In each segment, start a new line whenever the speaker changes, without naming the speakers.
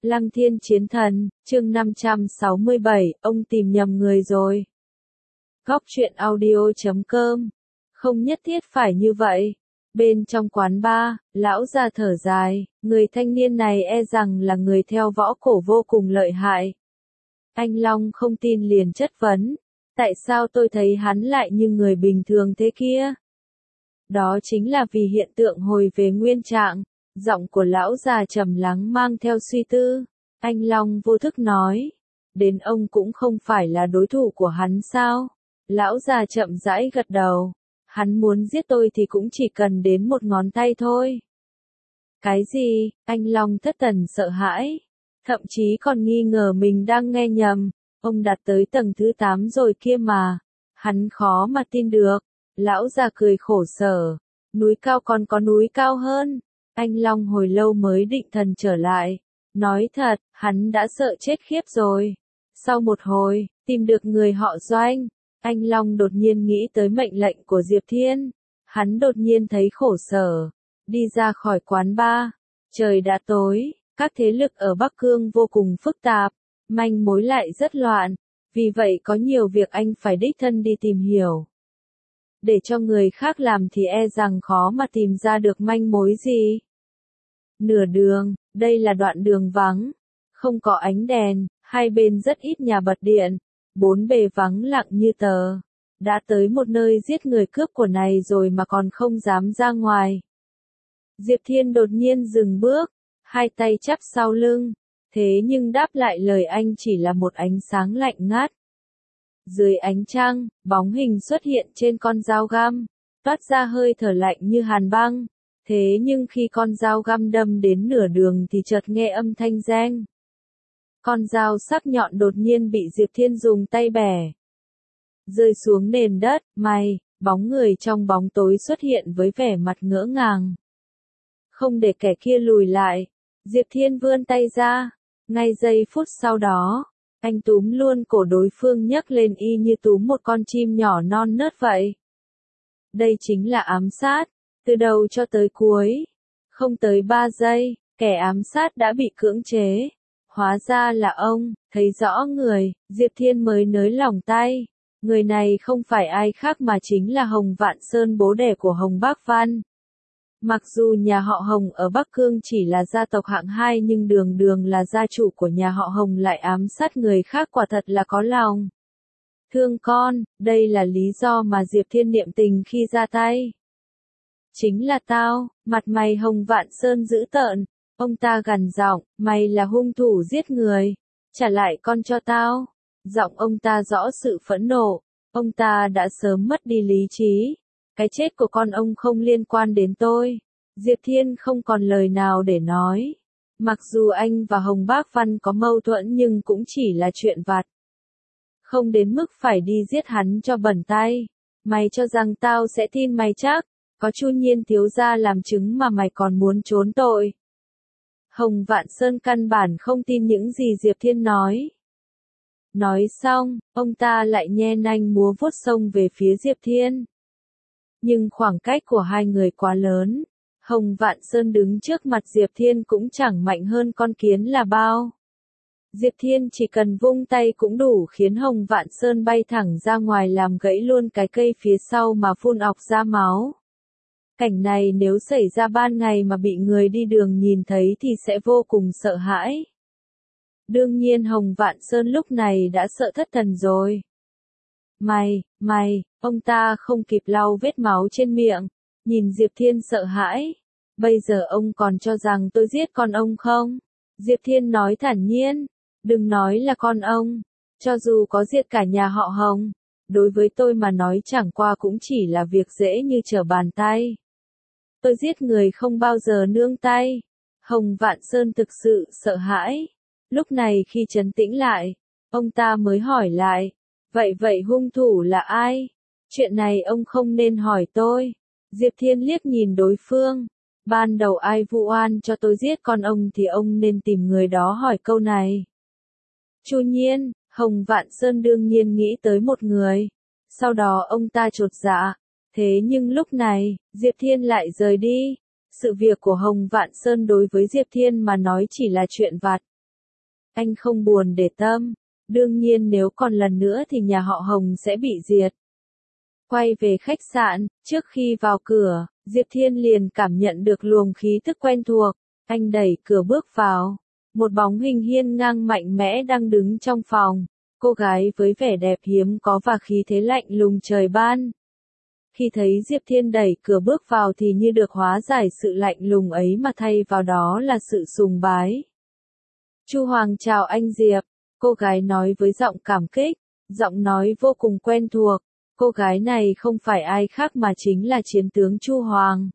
Lăng Thiên Chiến Thần, chương 567, ông tìm nhầm người rồi. Góc truyện audio.com. Không nhất thiết phải như vậy. Bên trong quán bar, lão già thở dài, người thanh niên này e rằng là người theo võ cổ vô cùng lợi hại. Anh Long không tin liền chất vấn, tại sao tôi thấy hắn lại như người bình thường thế kia? Đó chính là vì hiện tượng hồi về nguyên trạng. Giọng của lão già trầm lắng mang theo suy tư. Anh Long vô thức nói, đến ông cũng không phải là đối thủ của hắn sao? Lão già chậm rãi gật đầu. Hắn muốn giết tôi thì cũng chỉ cần đến một ngón tay thôi. Cái gì? Anh Long thất thần sợ hãi. Thậm chí còn nghi ngờ mình đang nghe nhầm. Ông đạt tới tầng thứ 8 rồi kia mà. Hắn khó mà tin được. Lão già cười khổ sở. Núi cao còn có núi cao hơn. Anh Long hồi lâu mới định thần trở lại. Nói thật, hắn đã sợ chết khiếp rồi. Sau một hồi, tìm được người họ Doanh. Anh Long đột nhiên nghĩ tới mệnh lệnh của Diệp Thiên. Hắn đột nhiên thấy khổ sở. Đi ra khỏi quán bar. Trời đã tối, các thế lực ở Bắc Cương vô cùng phức tạp. Manh mối lại rất loạn. Vì vậy có nhiều việc anh phải đích thân đi tìm hiểu. Để cho người khác làm thì e rằng khó mà tìm ra được manh mối gì. Nửa đường, đây là đoạn đường vắng. Không có ánh đèn, hai bên rất ít nhà bật điện. Bốn bề vắng lặng như tờ. Đã tới một nơi giết người cướp của này rồi mà còn không dám ra ngoài. Diệp Thiên đột nhiên dừng bước, hai tay chắp sau lưng. Thế nhưng đáp lại lời anh chỉ là một ánh sáng lạnh ngắt. Dưới ánh trăng, bóng hình xuất hiện trên con dao găm, toát ra hơi thở lạnh như hàn băng. Thế nhưng khi con dao găm đâm đến nửa đường thì chợt nghe âm thanh reng. Con dao sắc nhọn đột nhiên bị Diệp Thiên dùng tay bẻ. Rơi xuống nền đất, bóng người trong bóng tối xuất hiện với vẻ mặt ngỡ ngàng. Không để kẻ kia lùi lại, Diệp Thiên vươn tay ra. Ngay giây phút sau đó, anh túm luôn cổ đối phương nhấc lên y như túm một con chim nhỏ non nớt vậy. Đây chính là ám sát, từ đầu cho tới cuối. Không tới 3 giây, kẻ ám sát đã bị cưỡng chế. Hóa ra là ông, thấy rõ người, Diệp Thiên mới nới lỏng tay. Người này không phải ai khác mà chính là Hồng Vạn Sơn, bố đẻ của Hồng Bác Văn. Mặc dù nhà họ Hồng ở Bắc Cương chỉ là gia tộc hạng 2 nhưng đường đường là gia chủ của nhà họ Hồng lại ám sát người khác, quả thật là có lòng. Thương con, đây là lý do mà Diệp Thiên niệm tình khi ra tay. Chính là tao, mặt mày Hồng Vạn Sơn dữ tợn. Ông ta gằn giọng, mày là hung thủ giết người. Trả lại con cho tao. Giọng ông ta rõ sự phẫn nộ. Ông ta đã sớm mất đi lý trí. Cái chết của con ông không liên quan đến tôi. Diệp Thiên không còn lời nào để nói. Mặc dù anh và Hồng Bác Văn có mâu thuẫn nhưng cũng chỉ là chuyện vặt. Không đến mức phải đi giết hắn cho bẩn tay. Mày cho rằng tao sẽ tin mày chắc? Có Chu Nhiên thiếu gia làm chứng mà mày còn muốn trốn tội. Hồng Vạn Sơn căn bản không tin những gì Diệp Thiên nói. Nói xong, ông ta lại nhe nanh múa vuốt xông về phía Diệp Thiên. Nhưng khoảng cách của hai người quá lớn. Hồng Vạn Sơn đứng trước mặt Diệp Thiên cũng chẳng mạnh hơn con kiến là bao. Diệp Thiên chỉ cần vung tay cũng đủ khiến Hồng Vạn Sơn bay thẳng ra ngoài làm gãy luôn cái cây phía sau mà phun ọc ra máu. Cảnh này nếu xảy ra ban ngày mà bị người đi đường nhìn thấy thì sẽ vô cùng sợ hãi. Đương nhiên Hồng Vạn Sơn lúc này đã sợ thất thần rồi. Mày, ông ta không kịp lau vết máu trên miệng, nhìn Diệp Thiên sợ hãi. Bây giờ ông còn cho rằng tôi giết con ông không? Diệp Thiên nói thản nhiên, đừng nói là con ông, cho dù có giết cả nhà họ Hồng, đối với tôi mà nói chẳng qua cũng chỉ là việc dễ như trở bàn tay. Tôi giết người không bao giờ nương tay. Hồng Vạn Sơn thực sự sợ hãi. Lúc này khi trấn tĩnh lại, ông ta mới hỏi lại, vậy hung thủ là ai? Chuyện này ông không nên hỏi tôi. Diệp Thiên liếc nhìn đối phương. Ban đầu ai vu oan cho tôi giết con ông thì ông nên tìm người đó hỏi câu này. Chu Nhiên, Hồng Vạn Sơn đương nhiên nghĩ tới một người. Sau đó ông ta chột dạ. Thế nhưng lúc này, Diệp Thiên lại rời đi. Sự việc của Hồng Vạn Sơn đối với Diệp Thiên mà nói chỉ là chuyện vặt. Anh không buồn để tâm. Đương nhiên nếu còn lần nữa thì nhà họ Hồng sẽ bị diệt. Quay về khách sạn, trước khi vào cửa, Diệp Thiên liền cảm nhận được luồng khí tức quen thuộc. Anh đẩy cửa bước vào. Một bóng hình hiên ngang mạnh mẽ đang đứng trong phòng. Cô gái với vẻ đẹp hiếm có và khí thế lạnh lùng trời ban. Khi thấy Diệp Thiên đẩy cửa bước vào thì như được hóa giải sự lạnh lùng ấy mà thay vào đó là sự sùng bái. Chu Hoàng chào anh Diệp, cô gái nói với giọng cảm kích, giọng nói vô cùng quen thuộc. Cô gái này không phải ai khác mà chính là chiến tướng Chu Hoàng.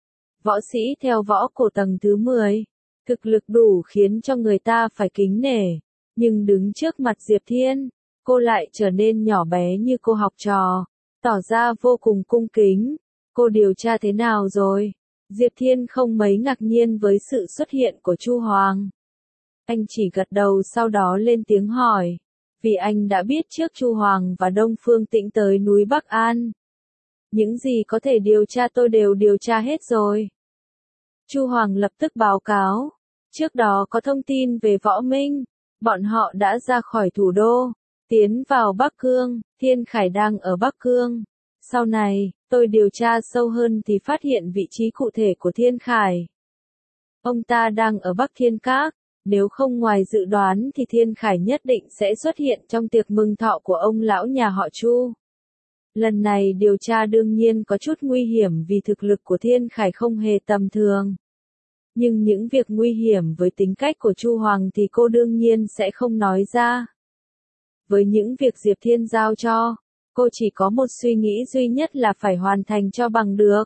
Võ sĩ theo võ cổ tầng thứ 10. Thực lực đủ khiến cho người ta phải kính nể. Nhưng đứng trước mặt Diệp Thiên, cô lại trở nên nhỏ bé như cô học trò. Tỏ ra vô cùng cung kính. Cô điều tra thế nào rồi? Diệp Thiên không mấy ngạc nhiên với sự xuất hiện của Chu Hoàng. Anh chỉ gật đầu sau đó lên tiếng hỏi. Vì anh đã biết trước Chu Hoàng và Đông Phương Tĩnh tới núi Bắc An. Những gì có thể điều tra tôi đều điều tra hết rồi. Chu Hoàng lập tức báo cáo. Trước đó có thông tin về Võ Minh. Bọn họ đã ra khỏi thủ đô. Tiến vào Bắc Cương, Thiên Khải đang ở Bắc Cương. Sau này, tôi điều tra sâu hơn thì phát hiện vị trí cụ thể của Thiên Khải. Ông ta đang ở Bắc Thiên Các. Nếu không ngoài dự đoán thì Thiên Khải nhất định sẽ xuất hiện trong tiệc mừng thọ của ông lão nhà họ Chu. Lần này điều tra đương nhiên có chút nguy hiểm vì thực lực của Thiên Khải không hề tầm thường. Nhưng những việc nguy hiểm với tính cách của Chu Hoàng thì cô đương nhiên sẽ không nói ra. Với những việc Diệp Thiên giao cho, cô chỉ có một suy nghĩ duy nhất là phải hoàn thành cho bằng được.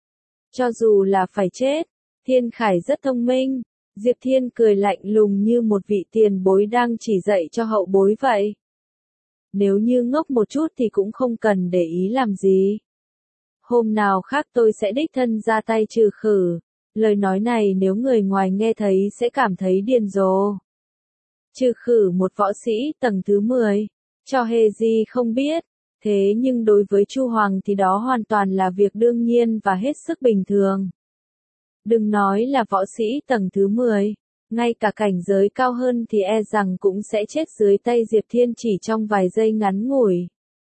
Cho dù là phải chết, Thiên Khải rất thông minh. Diệp Thiên cười lạnh lùng như một vị tiền bối đang chỉ dạy cho hậu bối vậy. Nếu như ngốc một chút thì cũng không cần để ý làm gì. Hôm nào khác tôi sẽ đích thân ra tay trừ khử. Lời nói này nếu người ngoài nghe thấy sẽ cảm thấy điên rồ. Trừ khử một võ sĩ tầng thứ 10. Cho hề gì không biết. Thế nhưng đối với Chu Hoàng thì đó hoàn toàn là việc đương nhiên và hết sức bình thường. Đừng nói là võ sĩ tầng thứ 10, ngay cả cảnh giới cao hơn thì e rằng cũng sẽ chết dưới tay Diệp Thiên chỉ trong vài giây ngắn ngủi.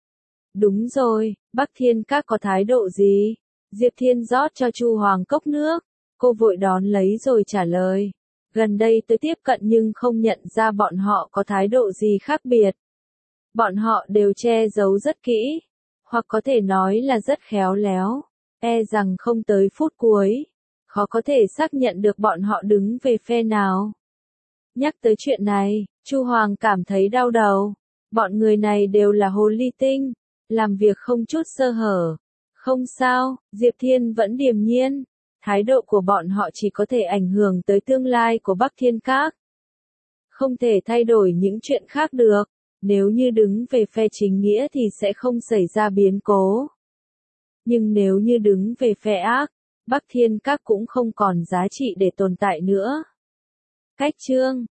Đúng rồi, Bắc Thiên Các có thái độ gì? Diệp Thiên rót cho Chu Hoàng cốc nước, cô vội đón lấy rồi trả lời. Gần đây tôi tiếp cận nhưng không nhận ra bọn họ có thái độ gì khác biệt. Bọn họ đều che giấu rất kỹ, hoặc có thể nói là rất khéo léo, e rằng không tới phút cuối. Khó có thể xác nhận được bọn họ đứng về phe nào. Nhắc tới chuyện này, Chu Hoàng cảm thấy đau đầu. Bọn người này đều là hồ ly tinh, làm việc không chút sơ hở. Không sao, Diệp Thiên vẫn điềm nhiên. Thái độ của bọn họ chỉ có thể ảnh hưởng tới tương lai của Bắc Thiên Các. Không thể thay đổi những chuyện khác được. Nếu như đứng về phe chính nghĩa thì sẽ không xảy ra biến cố. Nhưng nếu như đứng về phe ác, Bắc Thiên Các cũng không còn giá trị để tồn tại nữa. Cách chương